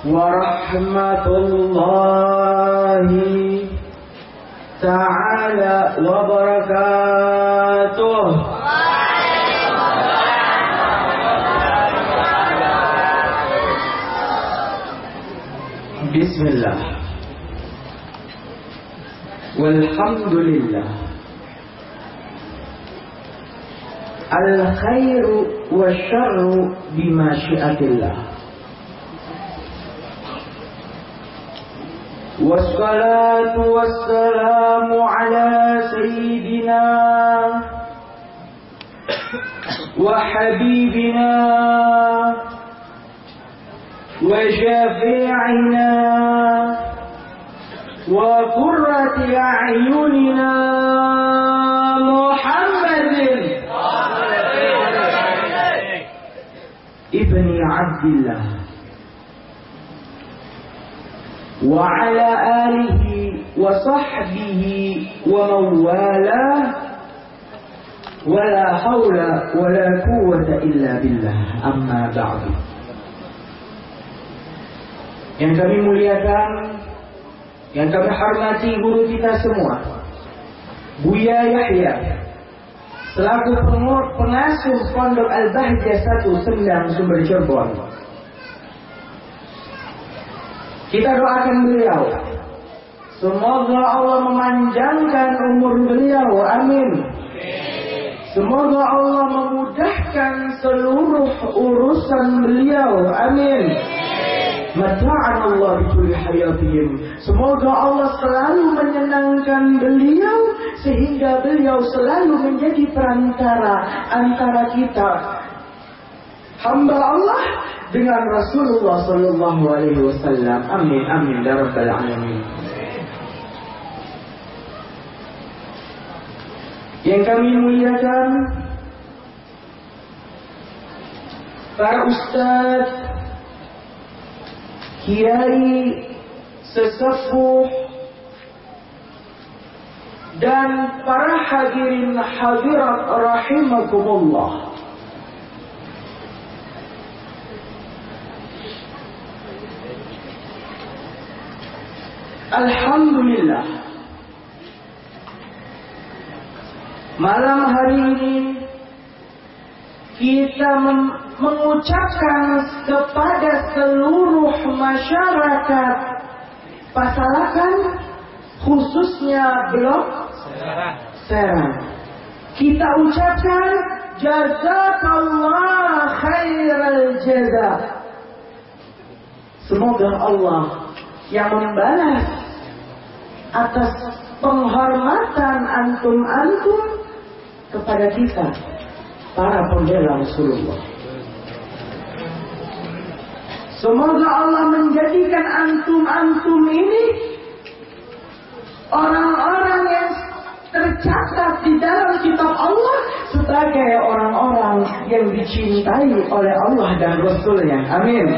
warahmatullahi ta'ala wabarakatuh. Bismillah, walhamdulillah, al-khairu wa syarru bimasyiatillah, wassalatu wassalamu ala sayyidina wa habibina وشفيعنا وقرة أعيننا محمد ابن عبد الله وعلى آله وصحبه ومن والاه ولا حول ولا قوة إلا بالله أما بعد. Yang kami muliakan, yang kami hormati guru kita semua, Buya Yahya, selaku pengasuh Pondok Al-Bahjah 1 Sendang Sumber Cirebon. Kita doakan beliau, semoga Allah memanjangkan umur beliau, amin. Semoga Allah memudahkan seluruh urusan beliau, amin. Mata'an Allah bikulli hayatihim. Semoga Allah selalu menyenangkan beliau sehingga beliau selalu menjadi perantara antara kita hamba Allah dengan Rasulullah sallallahu alaihi wasallam. Amin amin ya rabbal alamin. Yang kami muliakan para ustaz, kiai, sesepuh, dan para hadirin hadirat rahimakumullah. Alhamdulillah, malam hari ini kita mengucapkan kepada seluruh masyarakat Pasalakan, khususnya Blok Serang, kita ucapkan jazakallah khairal jaza. Semoga Allah yang membalas atas penghormatan antum-antum kepada kita, para pembela Rasulullah. Semoga Allah menjadikan antum-antum ini orang-orang yang tercatat di dalam kitab Allah sebagai orang-orang yang dicintai oleh Allah dan Rasul-Nya. Amin.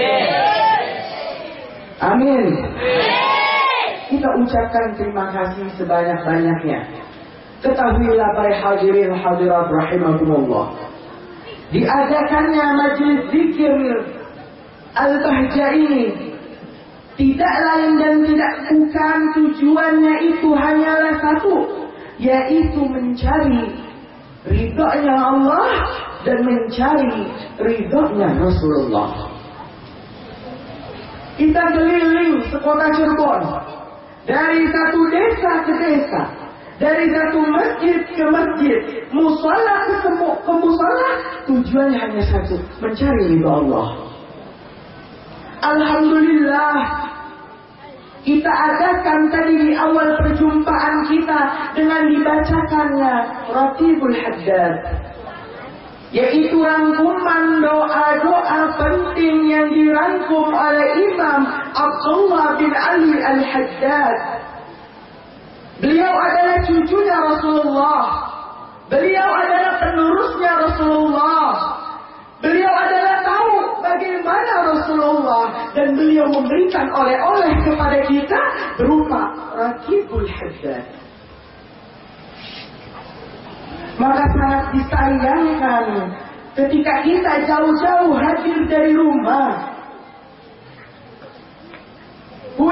Amin. Kita ucapkan terima kasih sebanyak-banyaknya. Ketahuilah para hadirin hadirat rahimakumullah, diadakannya majelis zikir Al-Bahjah ini tidak lain dan tidak bukan tujuannya itu hanyalah satu, yaitu mencari ridhonya Allah dan mencari ridhonya Rasulullah. Kita keliling sekota Cirebon, dari satu desa ke desa, dari satu masjid ke masjid, musola ke musola, tujuannya hanya satu, mencari ridho Allah. Alhamdulillah, kita adakan tadi di awal perjumpaan kita dengan dibacakannya Ratibul Haddad, yaitu rangkuman doa-doa penting yang dirangkum oleh Imam Abdullah bin Ali Al-Haddad. Beliau adalah cucunya Rasulullah, beliau adalah penerusnya Rasulullah, beliau adalah tahu bagaimana Rasulullah, dan beliau memberikan oleh-oleh kepada kita berupa Ratibul Haddad. Maka sangat disayangkan ketika kita jauh-jauh hadir dari rumah,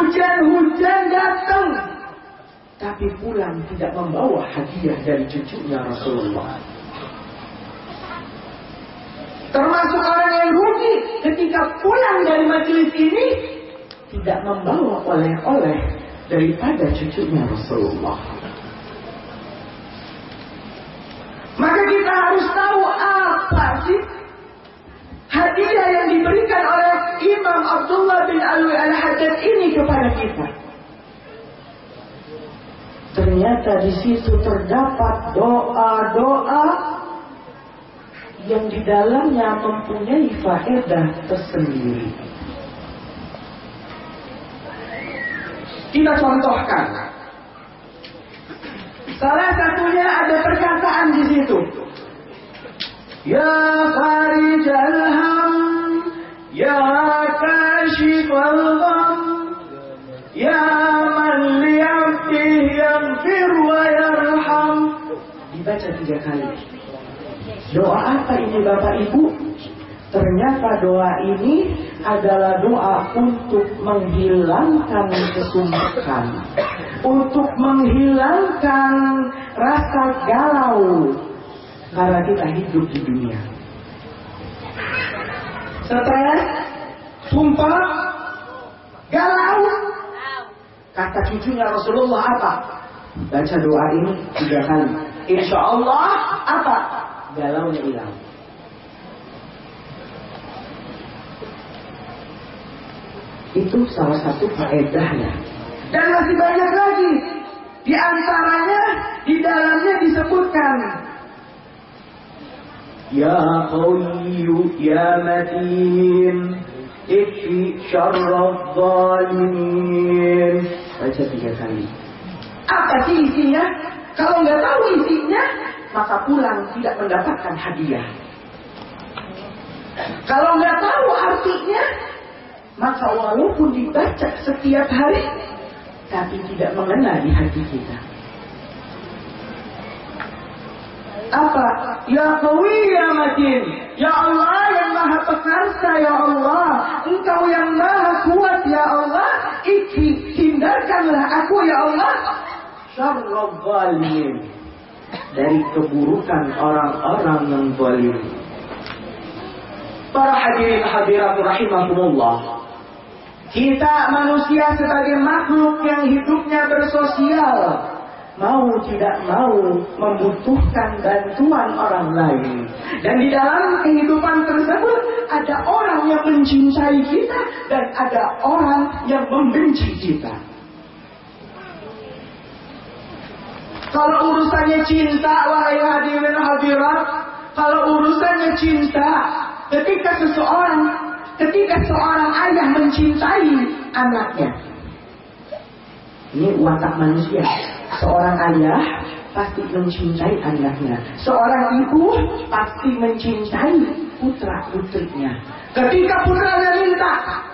hujan-hujan datang, tapi pulang tidak membawa hadiah dari cucunya Rasulullah. Termasuk orang yang rugi ketika pulang dari majelis ini tidak membawa oleh-oleh daripada cucunya Rasulullah. Maka kita harus tahu apa sih hadiah yang diberikan oleh Imam Abdullah bin Alwi Al-Haddad ini kepada kita. Ternyata di situ terdapat doa-doa yang di dalamnya mempunyai faedah tersendiri. Kita contohkan. Salah satunya ada perkataan di situ. Ya farijal ham, ya kashifal gham, ya man li'abdihi yaghfir wa yarham. Dibaca 3 kali. Doa apa ini Bapak Ibu? Ternyata doa ini adalah doa untuk menghilangkan kesumpekan, untuk menghilangkan rasa galau karena kita hidup di dunia. Stres, sumpah, galau. Kata cucunya Rasulullah apa? Baca doa ini 3 kali. Insya Allah apa? Galaunya hilang. Itu salah satu faedahnya. Dan masih banyak lagi. Di antaranya di dalamnya disebutkan Ya Qawiyyu Ya Matin Ikfi syarrad zalimin. Baca 3 kali. Apa sih isinya? Kalau nggak tahu isinya, maka pulang tidak mendapatkan hadiah. Kalau nggak tahu artinya, maka walaupun dibaca setiap hari, tapi tidak mengena di hati kita. Apa? Ya Qawi Ya Matin, Ya Allah yang maha perkasa, Ya Allah, Engkau yang maha kuat, Ya Allah, hindarkanlah aku, Ya Allah, syarrul zalimin, dari keburukan orang-orang yang zalim. Para hadirin hadirat rahimakumullah, kita manusia sebagai makhluk yang hidupnya bersosial, mau tidak mau membutuhkan bantuan orang lain. Dan di dalam kehidupan tersebut ada orang yang mencintai kita dan ada orang yang membenci kita. Kalau urusannya cinta, wahai hadirin hadirat, kalau urusannya cinta, ketika seorang ayah mencintai anaknya, ini watak manusia. Seorang ayah pasti mencintai anaknya. Seorang ibu pasti mencintai putra putrinya. Ketika putranya minta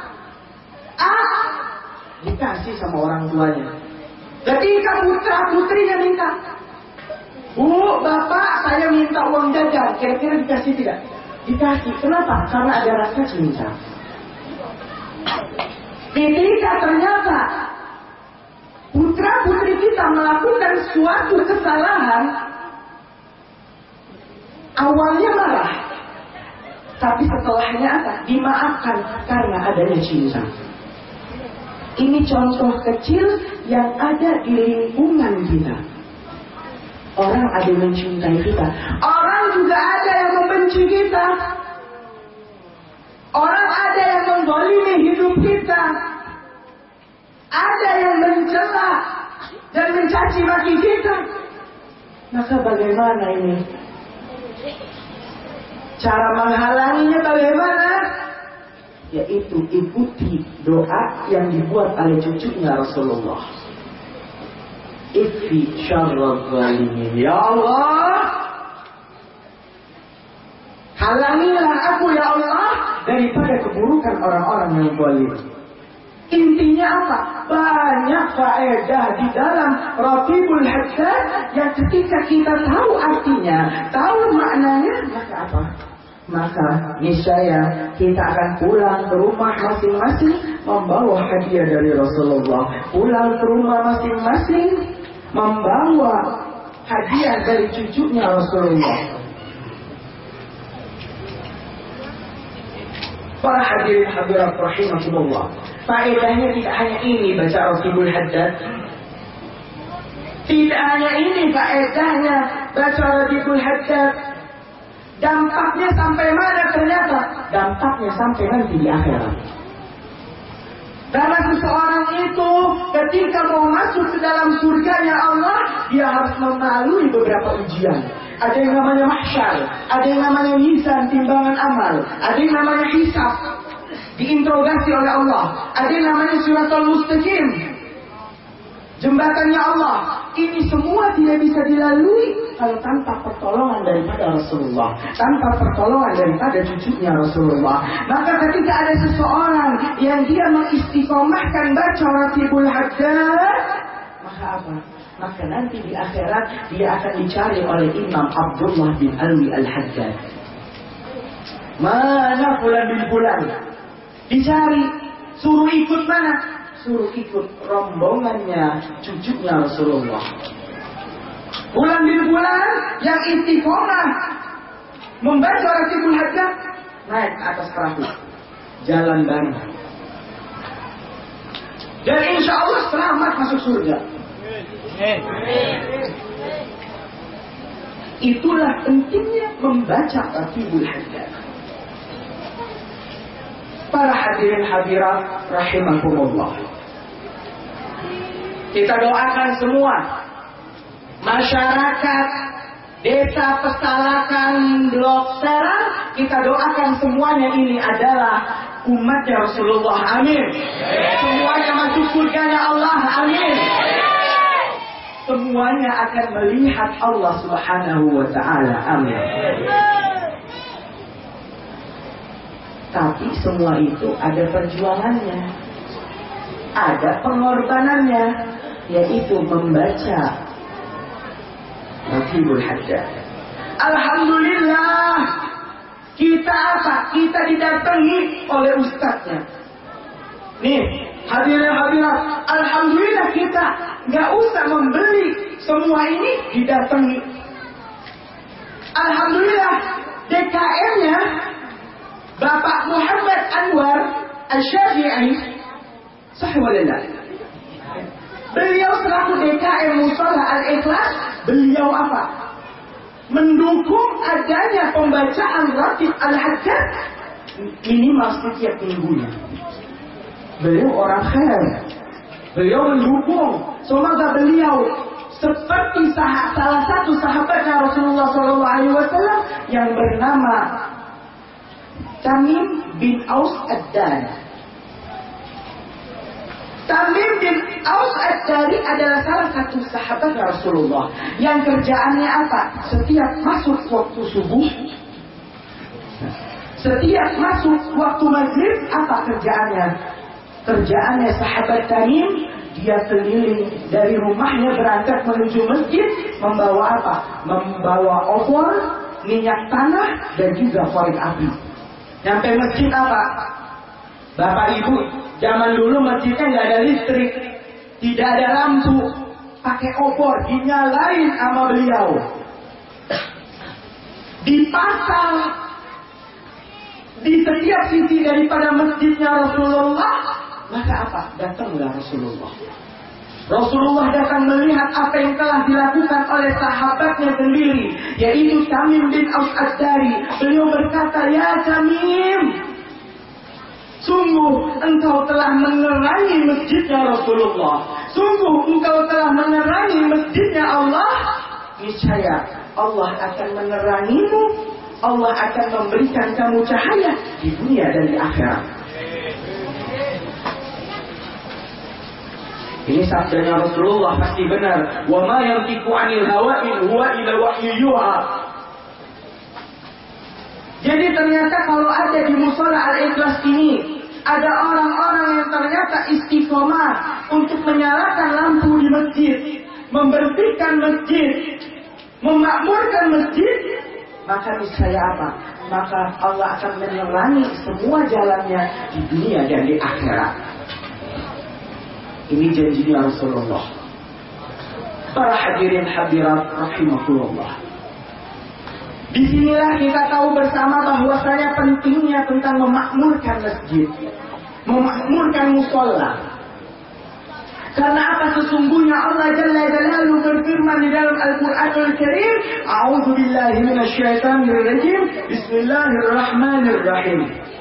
dikasih sama orang tuanya. Ketika putra putrinya minta, Bu, Bapak, saya minta uang jajan, kira-kira dikasih tidak? Dikasih. Kenapa? Karena ada rasa cinta. Ketika ternyata putra putri kita melakukan suatu kesalahan, awalnya marah, tapi setelahnya apa? Dimaafkan karena adanya cinta. Ini contoh kecil yang ada di lingkungan kita. Orang ada yang mencintai kita, orang juga ada yang membenci kita. Orang ada yang mendzalimi hidup kita, ada yang mencela dan mencaci maki kita. Maka bagaimana ini? Cara menghalanginya bagaimana? Yaitu ikuti doa yang dibuat oleh cucunya Rasulullah. Ikfi syarrad zalimin. Ya Allah, halangilah aku ya Allah daripada keburukan orang-orang yang zalim. Intinya apa? Banyak faedah di dalam Raqibul Haddad yang ketika kita tahu artinya, tahu maknanya, maka apa? maka niscaya kita akan pulang ke rumah masing-masing membawa hadiah dari Rasulullah. Pulang ke rumah masing-masing membawa hadiah dari cucunya Rasulullah. Para hadirin hadirat rahimakumullah, faedahnya tidak hanya ini baca Raqibul Haddad. Tidak hanya ini faedahnya baca Raqibul Haddad. Dampaknya sampai mana ternyata? Dampaknya sampai nanti di akhirat. Karena seseorang itu ketika mau masuk ke dalam surganya Allah, dia harus melalui beberapa ujian. Ada yang namanya mahsyar, ada yang namanya mizan, timbangan amal, ada yang namanya hisab, diinterogasi oleh Allah, ada yang namanya siratal mustaqim, jembatannya Allah. Ini semua tidak bisa dilalui kalau tanpa pertolongan daripada Rasulullah, tanpa pertolongan daripada cucunya Rasulullah. Maka ketika ada seseorang yang dia mengistiqomahkan baca Raqibul Haddad, maka apa? Maka nanti di akhirat dia akan dicari oleh Imam Abdullah bin Alwi Al-Haddad. Mana fulan bin fulan? Dicari, suruh ikut mana? Suruh ikut rombongannya cucunya Rasulullah. Fulan bin fulan yang istiqomah membaca Raqibul Haddad, naik ke atas perahu, jalan bareng, dan insya Allah selamat masuk surga. Itulah pentingnya membaca Raqibul Haddad. Para hadirin hadirat rahimakumullah, kita doakan semua masyarakat desa Pestalakan Blok Serang, kita doakan semuanya ini adalah umatnya Rasulullah. Amin. Semuanya masuk surganya Allah. Amin. Semuanya akan melihat Allah Subhanahu wa ta'ala. Amin. Tapi semua itu ada perjuangannya, ada pengorbanannya, yaitu membaca Raqibul Haddad. Alhamdulillah, kita apa? Kita didatangi oleh ustadznya. Nih, hadirin hadirat, alhamdulillah kita nggak usah membeli, semua ini didatangi. Alhamdulillah, DKM-nya Bapak Muhammad Anwar Al-Syafi'i, sahih walillah. Beliau selaku DKM Mushola Al-Ikhlas, beliau apa? Mendukung adanya pembacaan Raqib Al-Haddad minimal setiap minggunya. Beliau orang khair, beliau mendukung. Semoga beliau seperti salah satu sahabatnya Rasulullah SAW yang bernama Tamim bin Aus Ad-Dari. Tamim bin Aus Ad-Dari adalah salah satu sahabat Rasulullah yang kerjaannya apa? Setiap masuk waktu subuh, setiap masuk waktu maghrib, apa kerjaannya? Kerjaannya sahabat Tamim, dia keliling dari rumahnya berangkat menuju masjid, membawa apa? Membawa obor, minyak tanah, dan juga korek api. Sampai masjid apa? Bapak Ibu, zaman dulu masjidnya nggak ada listrik, tidak ada lampu, pakai obor, dinyalain sama beliau, dipasang di setiap sisi daripada masjidnya Rasulullah. Maka apa? Datanglah Rasulullah. Rasulullah datang melihat apa yang telah dilakukan oleh sahabatnya sendiri, yaitu Tamim bin Aus Ad-Dari. Beliau berkata, "Ya Tamim, sungguh engkau telah menerangi masjidnya Rasulullah. Sungguh engkau telah menerangi masjidnya Allah. Niscaya Allah akan menerangimu. Allah akan memberikan kamu cahaya di dunia dan di akhirat." Ini sabdanya Rasulullah, pasti benar. Wa ma yantiqu 'anil hawa in huwa illa wahyu yuha. Jadi ternyata kalau ada di Mushola Al-Ikhlas ini ada orang-orang yang ternyata istiqomah untuk menyalakan lampu di masjid, membersihkan masjid, memakmurkan masjid, maka niscaya apa? Maka Allah akan menerangi semua jalannya di dunia dan di akhirat. Ini janjinya Rasulullah. Para hadirin hadirat rahimakumullah. Disinilah kita tahu bersama bahwasanya pentingnya tentang memakmurkan masjid, memakmurkan musola. Karena apa? Sesungguhnya Allah Jalla Jalaluhu berfirman di dalam Al-Qur'anul Karim, "A'udzu billahi minasyaitonir rajim. Bismillahirrahmanirrahim.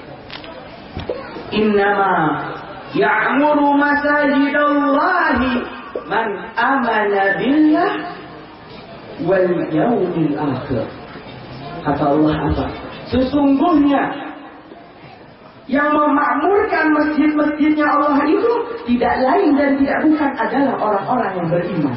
Innama ya'muru masajidallahi man amana billah wal yawmil akhir." Kata Allah apa? Sesungguhnya yang memakmurkan masjid-masjidnya Allah itu tidak lain dan tidak bukan adalah orang-orang yang beriman.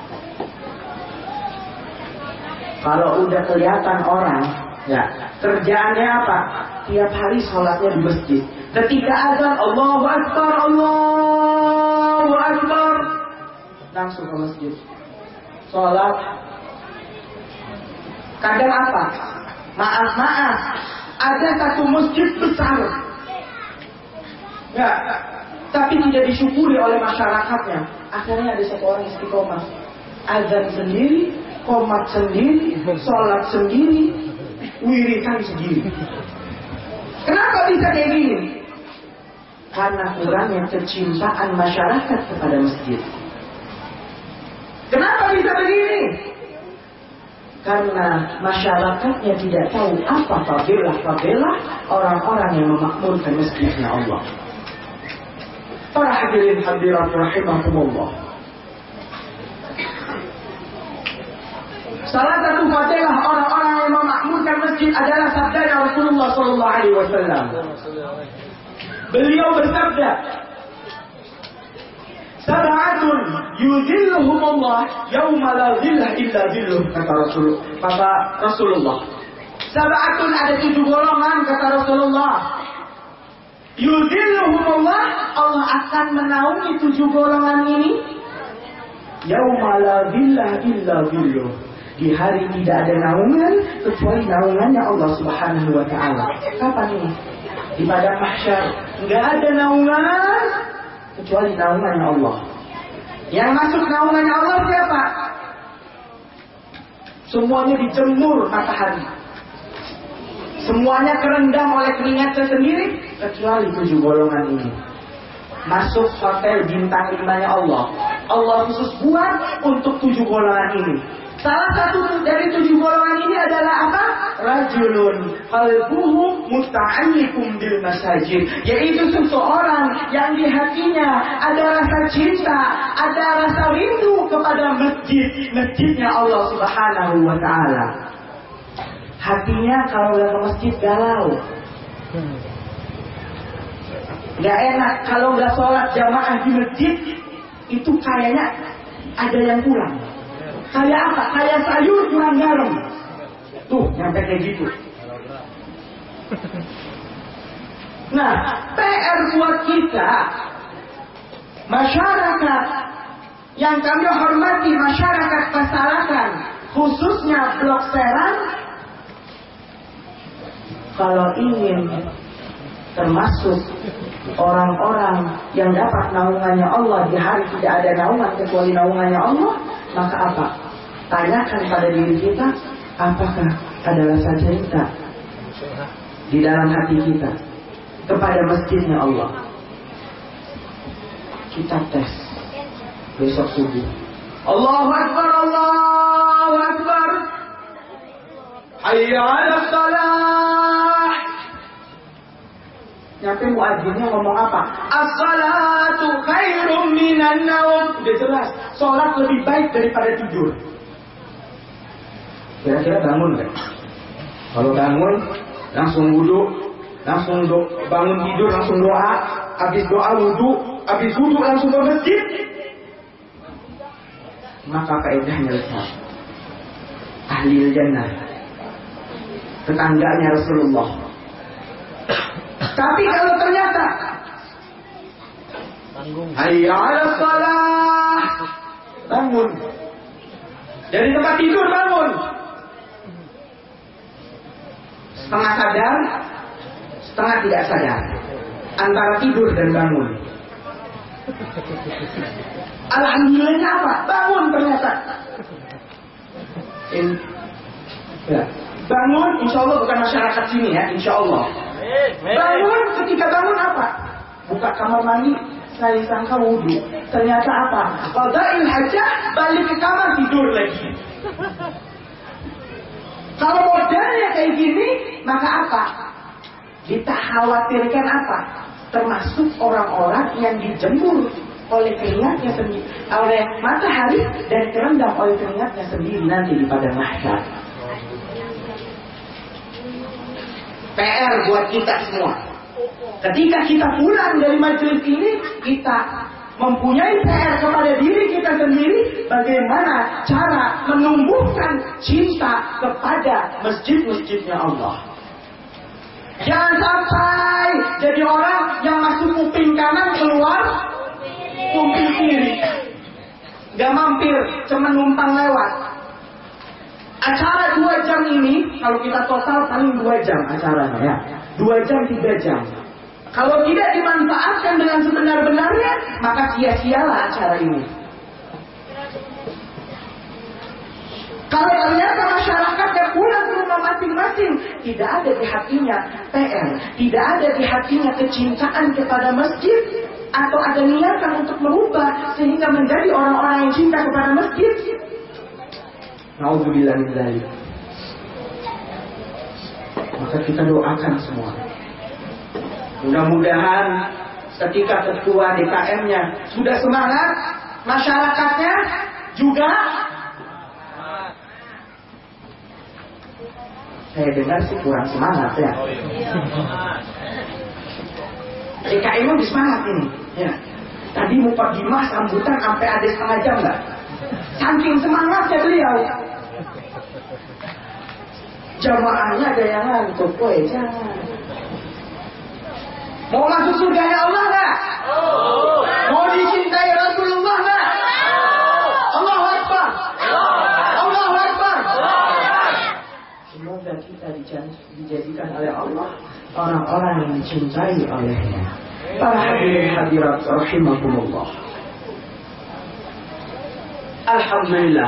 Kalau udah kelihatan orang, ya kerjaannya apa? Tiap hari sholatnya di masjid. Ketika azan Allahu Akbar, Allahu Akbar, langsung ke masjid, sholat. Kadang apa? Maaf, ada satu masjid besar, ya, tapi tidak disyukuri oleh masyarakatnya. Akhirnya ada satu orang istiqomah, azan sendiri, qomat sendiri, sholat sendiri, wiridan sendiri. Kenapa bisa kayak gini? Karena kurangnya kecintaan masyarakat kepada masjid. Kenapa bisa begini? Karena masyarakatnya tidak tahu apa fadilah orang-orang yang memakmurkan masjidnya Allah. Para hadirin hadirat rahimakumullah. Salah satu fadilah orang-orang yang memakmurkan masjid adalah sabda Rasulullah SAW. Beliau bersabda, "Sab'atun yuzilluhumullah yauma la zillah illa zilluh." Kata Rasulullah. Sab'atun, ada 7 golongan kata Rasulullah. Yuzilluhumullah, Allah akan menaungi 7 golongan ini. Yauma la zillah illa zilluh. Di hari tidak ada naungan kecuali naungannya Allah Subhanahu wa taala. Kapan ini? Di padang mahsyar. Enggak ada naungan kecuali naungannya Allah. Yang masuk naungannya Allah siapa? Semuanya dijemur matahari, semuanya kerendam oleh keringatnya sendiri, kecuali 7 golongan ini. Masuk hotel bintang 5-nya Allah. Allah khusus buat untuk 7 golongan ini. Salah satu dari 7 golongan ini adalah apa? Rajulun qalbuhu musta'annikum bil masajid, yaitu seseorang yang di hatinya ada rasa cinta, ada rasa rindu kepada masjidnya Allah Subhanahu wa taala. Hatinya kalau udah ke masjid galau, nggak enak. Kalau nggak sholat jamaah di masjid itu kayaknya ada yang kurang. Kayak apa? Kayak sayur kurang garam. Tuh, nyampe kayak gitu. Nah, PR buat kita, masyarakat yang kami hormati, masyarakat Pasarakan, khususnya Blok Serang, kalau ingin termasuk orang-orang yang dapat naungannya Allah di hari tidak ada naungan kecuali naungannya Allah, maka apa? Tanyakan pada diri kita, apakah ada rasa cinta di dalam hati kita kepada masjidnya Allah? Kita tes besok subuh. Allahu Akbar, Allahu Akbar, hayya 'alas shalah. Nyampe muadzinnya ngomong apa? As-salatu khairum minan naum. Udah jelas, sholat lebih baik daripada tidur. Kira-kira bangun kan? Kalau bangun langsung wudu, langsung bangun tidur langsung doa, habis doa wudu, habis wudu langsung ke masjid. Maka kaidahnya lezat. Ahli jannah, tetangganya Rasulullah. Tapi kalau ternyata hayya 'alas shalah, bangun dari tempat tidur, bangun. setengah sadar, setengah tidak sadar, antara tidur dan bangun. Alhamdulillahnya apa? Bangun ternyata. Ya. Bangun, insya Allah bukan masyarakat sini ya, insya Allah. Bangun, ketika bangun apa? Buka kamar mandi, saya sangka wudhu. Ternyata apa? Qada'il hajah, balik ke kamar tidur lagi. Kalau modelnya kayak gini, maka apa? Kita khawatirkan apa? Termasuk orang-orang yang dijemur oleh keringatnya sendiri, oleh matahari dan terendam oleh keringatnya sendiri nanti di padang mahsyar. PR buat kita semua. Ketika kita pulang dari majelis ini, kita mempunyai PR kepada diri kita sendiri, bagaimana cara menumbuhkan cinta kepada masjid-masjidnya Allah. Jangan sampai jadi orang yang masuk kuping kanan, keluar kuping kiri. Gak mampir, cuma numpang lewat. Acara 2 jam ini, kalau kita total paling 2 jam acaranya ya. 2 jam, 3 jam. Kalau tidak dimanfaatkan dengan sebenar-benarnya, maka sia-sialah acara ini. Kalau ternyata masyarakat yang pulang ke rumah masing-masing, tidak ada di hatinya PR, tidak ada di hatinya kecintaan kepada masjid, atau ada niatan untuk merubah sehingga menjadi orang-orang yang cinta kepada masjid. Na'udzubillah min dzalik. Maka kita doakan semua. Mudah-mudahan ketika ketua DKM-nya sudah semangat, masyarakatnya juga. Saya dengar sih kurang semangat ya. DKM lebih semangat ini. Ya. Tadi mukadimah sambutan sampai ada setengah jam nggak? Saking semangatnya beliau. Jamaahnya ada yang ngantuk, jangan. Mau masuk surganya Allah nggak? Mau dicintai Rasulullah nggak? Allahu Akbar. Allahu Akbar. Semoga kita dijadikan oleh Allah orang-orang yang dicintai olehnya. Para hadirin hadirat rahimakumullah. Alhamdulillah.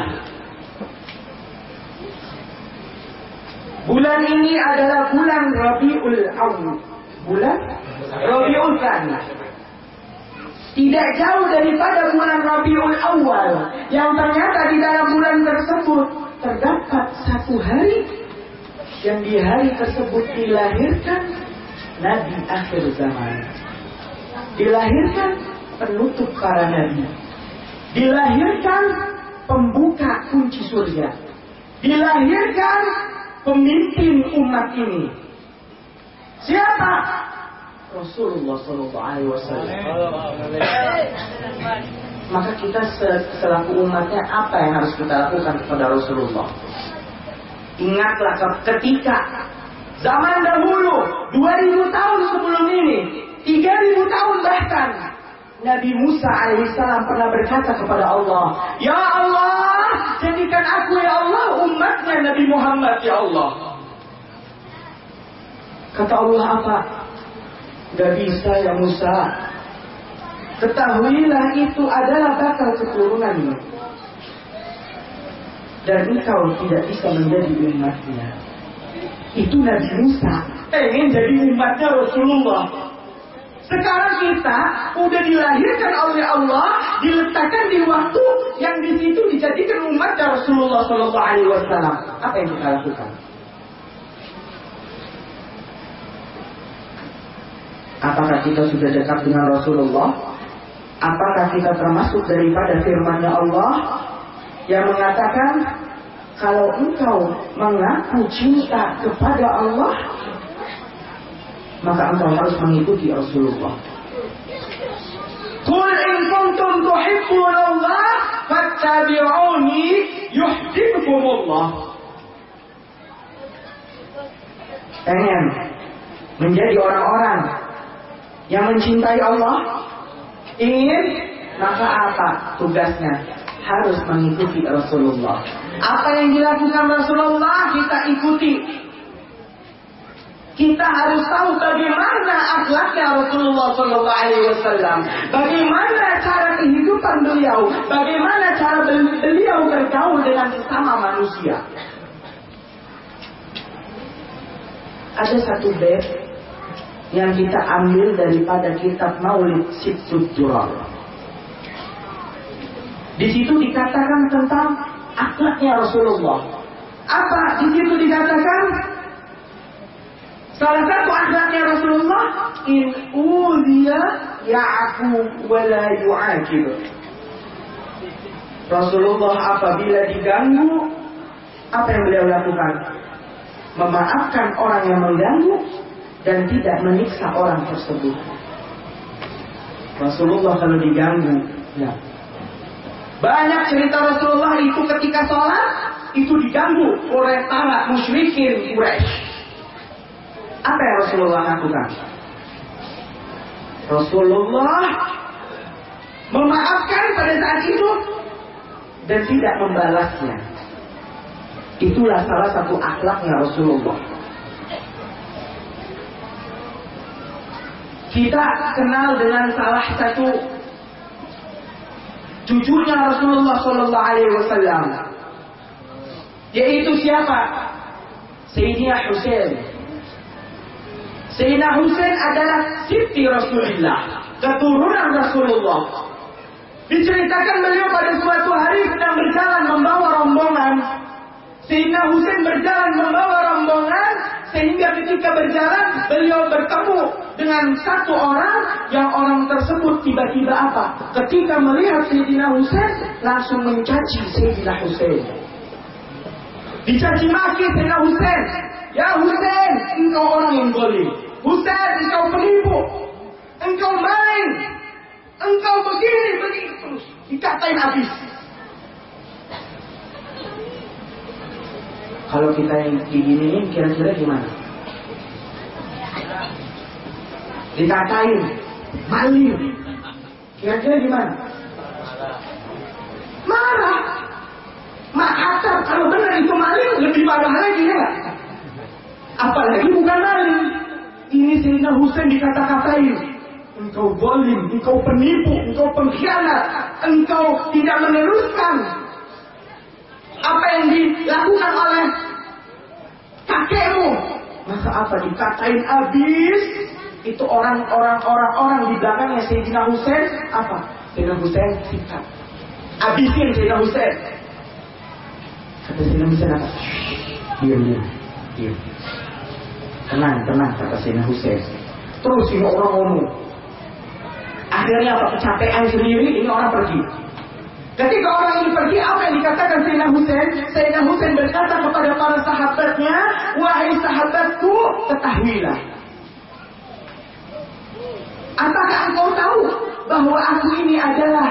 Bulan ini adalah bulan Rabiul Awal. Bulan Rabiul Tsani. Tidak jauh daripada bulan Rabiul Awal, yang ternyata di dalam bulan tersebut terdapat satu hari yang di hari tersebut dilahirkan Nabi akhir zaman. Dilahirkan penutup para nabi. Dilahirkan pembuka kunci surga. Dilahirkan pemimpin umat ini. Siapa? Rasulullah SAW. Maka kita selaku umatnya apa yang harus kita lakukan kepada Rasulullah? Ingatlah ketika zaman dahulu, 2000 tahun sebelum ini, 3000 tahun bahkan, Nabi Musa alaihissalam pernah berkata kepada Allah, Ya Allah, jadikan aku ya Allah umatnya Nabi Muhammad ya Allah. Kata Allah apa? Gak bisa ya Musa. Ketahuilah itu adalah bakal keturunanmu. Dan engkau tidak bisa menjadi umatnya. Itu Nabi Musa pengen jadi umatnya Rasulullah. Sekarang kita udah dilahirkan oleh Allah, diletakkan di waktu yang di situ dijadikan umatnya Rasulullah SAW. Apa yang kita lakukan? Apakah kita sudah dekat dengan Rasulullah? Apakah kita termasuk daripada firman-Nya Allah yang mengatakan, kalau engkau mengaku cinta kepada Allah, maka engkau harus mengikuti Rasulullah. Qul in kuntum tuhibbunallah fattabi'uni yuhibbukumullah. Pengen menjadi orang-orang yang mencintai Allah, ingin, maka apa tugasnya? Harus mengikuti Rasulullah. Apa yang dilakukan Rasulullah kita ikuti. Kita harus tahu bagaimana akhlaknya Rasulullah SAW, bagaimana cara kehidupan beliau, bagaimana cara beliau bergaul dengan sesama manusia. Ada satu bab yang kita ambil daripada kitab Maulid Sittut Durar. Di situ dikatakan tentang akhlaknya Rasulullah. Apa di situ dikatakan? Salah satu akhlaknya Rasulullah, in uziya ya'fu wa la yu'aqib. Rasulullah apabila diganggu, apa yang beliau lakukan? Memaafkan orang yang mengganggu dan tidak menyiksa orang tersebut. Rasulullah kalau diganggu, ya. Banyak cerita Rasulullah itu ketika sholat itu diganggu oleh para musyrikin Quraisy. Apa yang Rasulullah lakukan? Rasulullah memaafkan pada saat itu dan tidak membalasnya. Itulah salah satu akhlaknya Rasulullah. Kita kenal dengan salah satu cucunya Rasulullah SAW, yaitu siapa? Sayyidina Husain. Sayyidina Husain adalah sibti Rasulullah, keturunan Rasulullah. Diceritakan beliau pada suatu hari sedang berjalan membawa rombongan. Sayyidina Husain berjalan membawa rombongan, sehingga ketika berjalan beliau bertemu dengan satu orang, yang orang tersebut tiba-tiba apa? Ketika melihat Sayyidina Husain langsung mencaci Sayyidina Husain. Dicaci maki Sayyidina Husain. Ya Husain, engkau orang yang zalim. Husain, engkau penipu. Engkau maling. Engkau begini terus. Dikatain habis. Kalau kita yang diginiin kira-kira gimana? Dikatain maling. Kira-kira gimana? Marah. Makasar, kalau benar itu maling lebih marah lagi ya. Apalagi bukan maling. Ini Sayyidina Husain dikata-katain. Engkau zalim, engkau penipu, engkau pengkhianat, engkau tidak meneruskan apa yang dilakukan oleh kakekmu. Maka apa? Dikatain habis. Itu orang di belakangnya Sayyidina Husain apa? Sayyidina Husain sikat. Habisin Sayyidina Husain. Kata Sayyidina Husain apa? Diam. Tenang, kata Sayyidina Husain. Terus ini orang ngomong. Akhirnya apa? Kecapean sendiri, ini orang pergi. Ketika orang ini pergi, apa yang dikatakan Sayyidina Husain? Sayyidina Husain berkata kepada para sahabatnya, wahai sahabatku, ketahuilah. Apakah engkau tahu bahwa aku ini adalah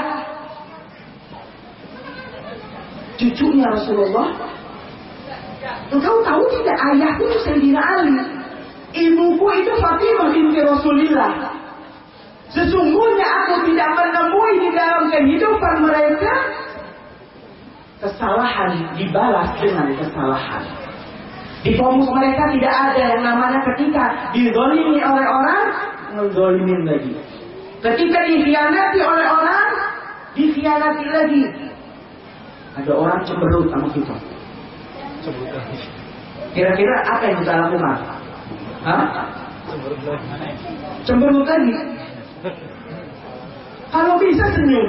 cucunya Rasulullah? Engkau tahu tidak, ayahku itu Sayyidina Ali, ibuku itu Fatimah binti Rasulillah. Sesungguhnya aku tidak menemui di dalam kehidupan mereka kesalahan dibalas dengan kesalahan. Di kaum mereka tidak ada yang namanya ketika dizalimi oleh orang ngezalimin lagi. Ketika dikhianati oleh orang, dikhianati lagi. Ada orang cemberut sama kita. Kira-kira apa yang kita lakukan? Cemberut lagi. Kalau bisa senyum,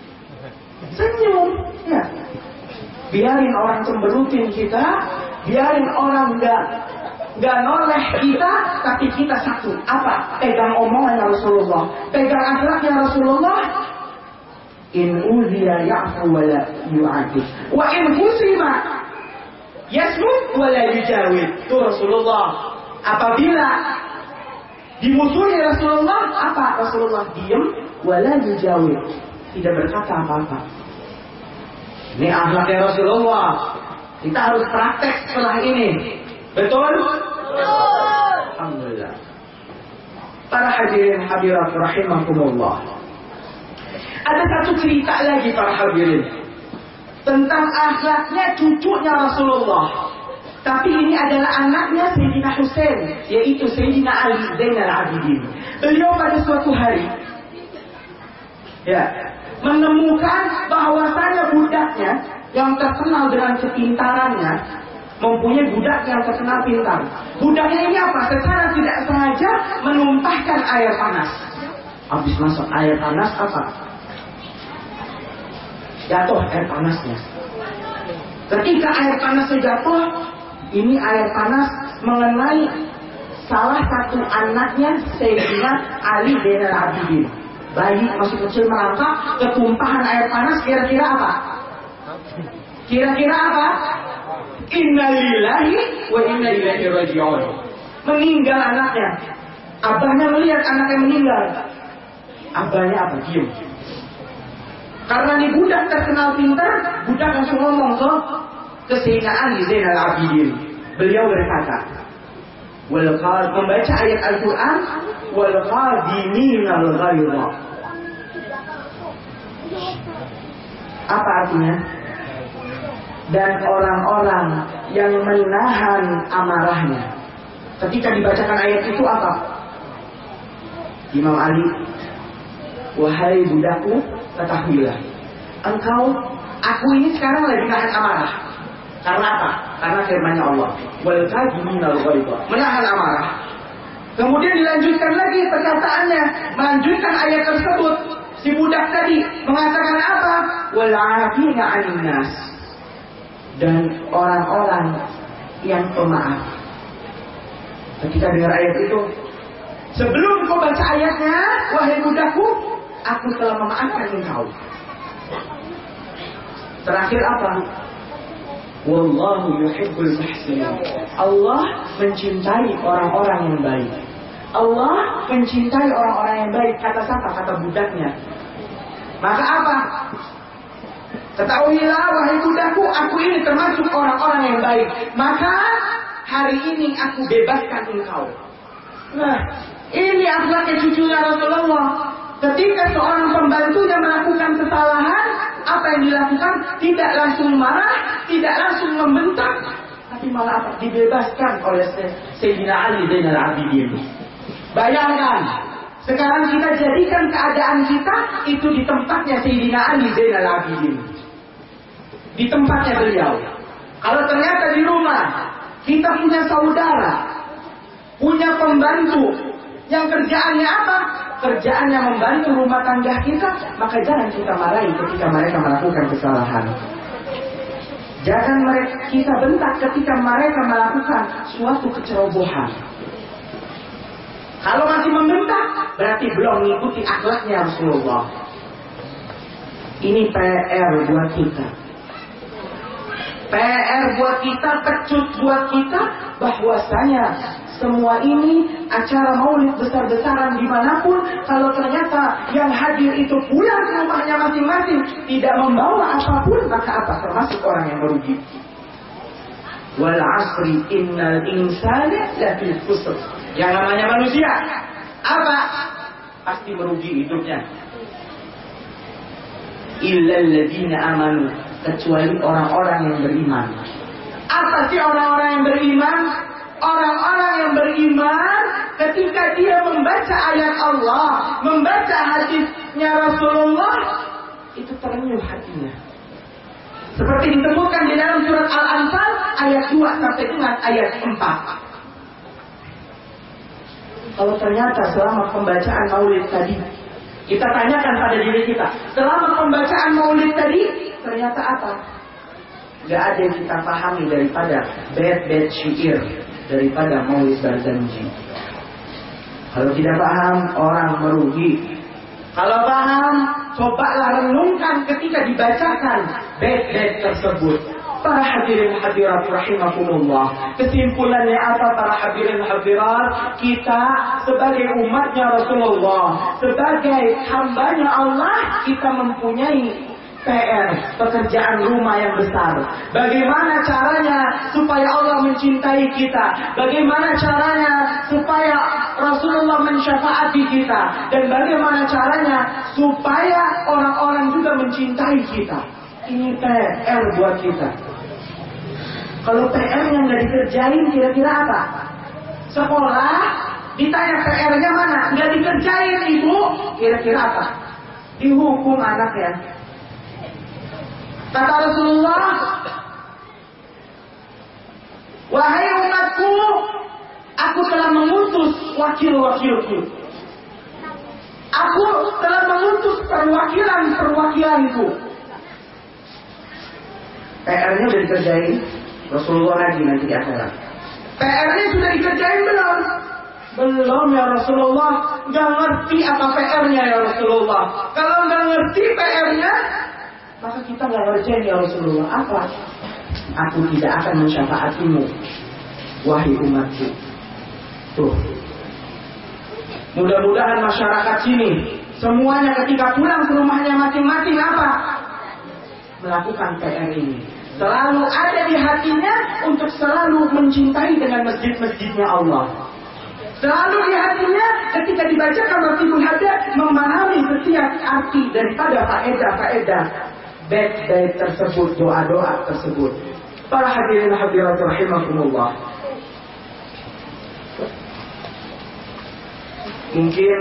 ya. Biarin orang cemberutin kita, biarin orang nggak noleh kita, tapi kita satu. Apa? Pegang omongannya Rasulullah, pegang akhlaknya Rasulullah. In uziya ya'fu wa la yu'aqib, wa in husima yasmut wa la yujawib. Itu Rasulullah. Apabila dimusuhi Rasulullah, apa? Rasulullah diam, wala yujawib, tidak berkata apa-apa. Ini akhlaknya Rasulullah. Kita harus praktek setelah ini. Betul? Betul. Alhamdulillah. Para hadirin hadirat rahimakumullah. Ada satu cerita lagi para hadirin tentang akhlaknya cucunya Rasulullah. Tapi ini adalah anaknya Sayyidina Husain, yaitu Sayyidina Ali Zainal Abidin. Beliau pada suatu hari menemukan bahwasanya budaknya yang terkenal dengan kepintarannya, mempunyai budak yang terkenal pintar. Budaknya ini apa? Secara tidak sengaja menumpahkan air panas. Habis masuk air panas apa? Jatuh air panasnya. Ketika air panasnya jatuh, ini air panas mengenai salah satu anaknya Sayyidina Ali Zainal Abidin. Bayi masih kecil merangkak, ketumpahan air panas, kira-kira apa? Kira-kira apa? Innalillahi wa inna ilaihi raji'un. Meninggal anaknya. Abahnya melihat anaknya meninggal. Abahnya apa? Diam. Karena ini budak terkenal pintar, budak langsung ngomong ke Sayyidina Ali Zainal Abidin. Beliau berkata, membaca ayat Al-Quran, wal qadiminal ghaidha. Apa artinya? Dan orang-orang yang menahan amarahnya. Ketika dibacakan ayat itu apa? Imam Ali, wahai budakku, ketahuilah, aku ini sekarang lagi nahan amarah. Karena apa? Karena firman-Nya Allah, wal qadiminal ghaidha, menahan amarah. Kemudian dilanjutkan lagi perkataannya, melanjutkan ayat tersebut. Si budak tadi mengatakan apa? Wal 'afina 'anil nas, dan orang-orang yang pemaaf. Ketika dengar ayat itu, sebelum kau baca ayatnya, wahai budakku, aku telah memaafkan engkau. Terakhir apa? Wallahu yuhibbul muhsinin. Allah mencintai orang-orang yang baik. Allah mencintai orang-orang yang baik. Kata siapa? Kata budaknya. Maka apa? Ketahuilah wahai budakku, aku ini termasuk orang-orang yang baik. Maka hari ini aku bebaskan engkau. Nah, ini akhlaknya cucunya Rasulullah. Ketika seorang pembantunya melakukan kesalahan, apa yang dilakukan? Tidak langsung marah, tidak langsung membentak, tapi malah apa? Dibebaskan oleh Sayyidina Ali Zainal Abidin. Bayangkan, sekarang kita jadikan keadaan kita itu di tempatnya Sayyidina Ali Zainal Abidin, di tempatnya beliau. Kalau ternyata di rumah kita punya saudara, punya pembantu yang kerjaannya apa? Kerjaannya membantu rumah tangga kita, maka jangan kita marahi ketika mereka melakukan kesalahan. Jangan kita bentak ketika mereka melakukan suatu kecerobohan. Kalau masih membentak, berarti belum mengikuti akhlaknya Rasulullah. Ini PR buat kita. PR buat kita, pecut buat kita, bahwasanya semua ini acara maulid besar-besaran dimanapun, kalau ternyata yang hadir itu pulang ke rumahnya masing-masing, tidak membawa apapun, maka apa? Termasuk orang yang merugi. Wal asri innal insana lafil khusr. Yang namanya manusia, apa? Pasti merugi hidupnya. Illal ladzina amanu, kecuali orang-orang yang beriman. Apa sih orang-orang yang beriman? Orang-orang yang beriman ketika dia membaca ayat Allah, membaca hadisnya Rasulullah, itu terenyuh hatinya. Seperti ditemukan di dalam surat Al-Anfal ayat 2 sampai dengan ayat 4. Kalau ternyata selama pembacaan maulid tadi, kita tanyakan pada diri kita, selama pembacaan maulid tadi, ternyata apa? Gak ada yang kita pahami daripada bed syair, daripada maulid berjanji. Kalau tidak paham, orang merugi. Kalau paham, cobalah renungkan ketika dibacakan bed tersebut. Para hadirin hadirat rahimakumullah, kesimpulannya apa para hadirin hadirat? Kita sebagai umatnya Rasulullah, sebagai hambanya Allah, kita mempunyai PR, pekerjaan rumah yang besar. Bagaimana caranya supaya Allah mencintai kita? Bagaimana caranya supaya Rasulullah mensyafaati kita? Dan bagaimana caranya supaya orang-orang juga mencintai kita? Ini PR buat kita. Kalau PR-nya nggak dikerjain, kira-kira apa? Sekolah, ditanya PR-nya mana? Nggak dikerjain, ibu, kira-kira apa? Dihukum anaknya. Kata Rasulullah, wahai umatku, aku telah mengutus wakil-wakilku. Aku telah mengutus perwakilan-perwakilanku. PR-nya sudah dikerjain, Rasulullah lagi nanti di akhirat. PR-nya sudah dikerjain belum? Belum ya Rasulullah. Gak ngerti apa PR-nya ya Rasulullah. Kalau gak ngerti PR-nya, maka kita gak ngerjain ya Rasulullah. Apa? Aku tidak akan mensyafaatimu, wahai umatku. Tuh. Mudah-mudahan masyarakat sini semuanya ketika pulang ke rumahnya masing-masing apa? Melakukan PR ini. Selalu ada di hatinya untuk selalu mencintai dengan masjid-masjidnya Allah. Selalu di hatinya ketika dibacakan Ratibul Hadad memahami setiap arti daripada faedah-faedah bait-bait tersebut, doa-doa tersebut. Para hadirin hadirat rahimakumullah. Mungkin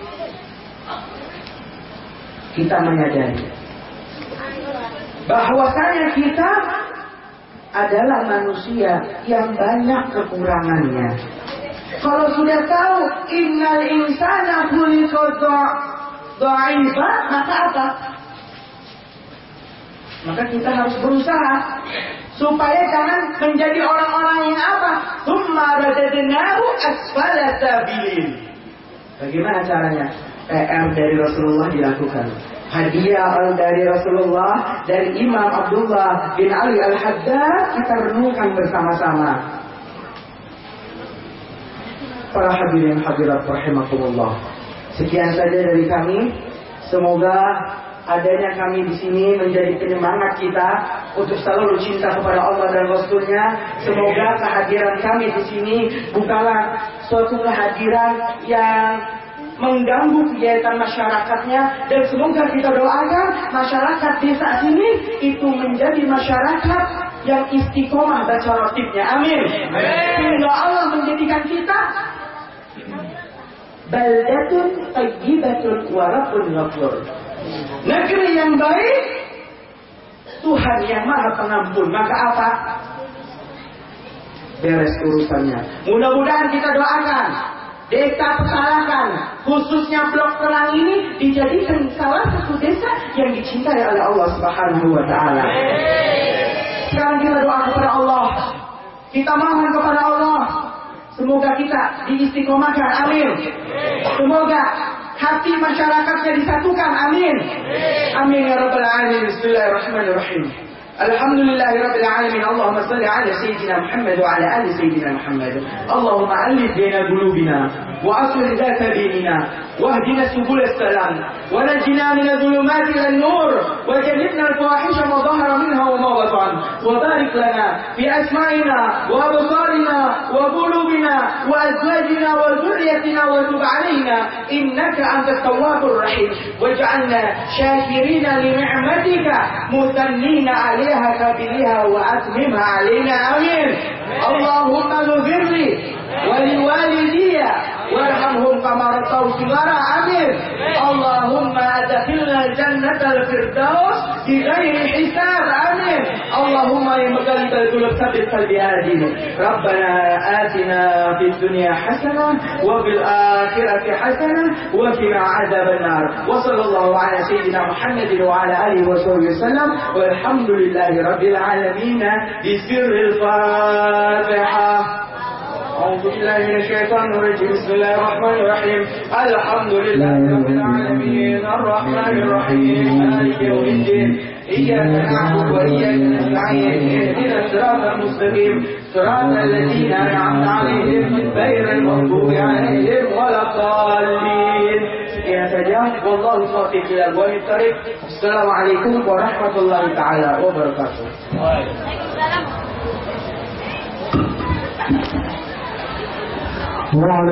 kita menyadari bahwasanya kita adalah manusia yang banyak kekurangannya. Kalau sudah tahu innal insana khuliqa dha'ifa, maka apa? Maka kita harus berusaha supaya jangan menjadi orang-orang yang apa? Tsumma radadnahu asfala sabilin. Bagaimana caranya? PR dari Rasulullah dilakukan. Hadiah dari Rasulullah, dari Imam Abdullah bin Ali Al-Haddad, kita renungkan bersama-sama. Para hadirin hadirat rahimakumullah. Sekian saja dari kami. Semoga adanya kami di sini menjadi penyemangat kita untuk selalu cinta kepada Allah dan Rasul-Nya. Semoga kehadiran kami di sini bukanlah suatu kehadiran yang mengganggu kegiatan masyarakatnya, dan semoga kita doakan masyarakat desa sini itu menjadi masyarakat yang istiqomah baca ratibnya. Amin. Sehingga Allah menjadikan kita baldatun thayyibatun wa rabbun ghafur, negeri yang baik, Tuhan yang Maha Pengampun. Maka apa? Beres urusannya. Mudah-mudahan kita doakan desa Pesalakan, khususnya Blok Terang ini dijadikan salah satu desa yang dicintai oleh Allah Subhanahu wa Ta'ala. Sekarang kita doa kepada Allah, kita mohon kepada Allah, semoga kita diistiqomahkan. Amin. Semoga hati masyarakatnya disatukan. Amin. Amin ya rabbal alamin. Bismillahirrahmanirrahim. Alhamdulillahirabbil alamin. Allahumma shalli ala sayyidina Muhammad wa ala ali sayyidina Muhammad. Allahumma alif baina qulubina wa aslih dhata dinina wahdina subul salam wa najina min adh-dhulumati ila an-nur wa jannibna al-fawahisha ma dhahara minha wa ma batan wa barik lana fi asma'ina wa absarina wa qulubina wa azwajina wa dhurriyyatina wa tub alaina innaka antat tawwabur rahim waj'alna shakirina li ni'matika mutannina عليها كبرها وأتممها علينا. آمين. اللهم اغفر لي ولوالدي وارحمهم كما ربوا صغارا. آمين. اللهم أدخلنا جنة الفردوس بغير حساب. آمين. اللهم يا مقلب القلوب ثبت قلبي على دينك. ربنا آتنا في الدنيا حسنة وفي الآخرة حسنة وقنا عذاب النار. وصلى الله على سيدنا محمد وعلى آله وصحبه وسلم والحمد لله رب العالمين. بسر الفاتحة. أعوذ بالله من الشيطان الرجيم. بسم الله الرحمن الرحيم. الحمد لله رب العالمين الرحمن الرحيم مالك يوم الدين إياك نعبد وإياك نستعين اهدنا الصراط المستقيم صراط الذين أنعمت عليهم غير المغضوب عليهم ولا الضالين. Sekian saja. Wallahu taufiq ila aqwamit thariq. Assalamualaikum warahmatullahi taala wabarakatuh. Waalaikumsalam.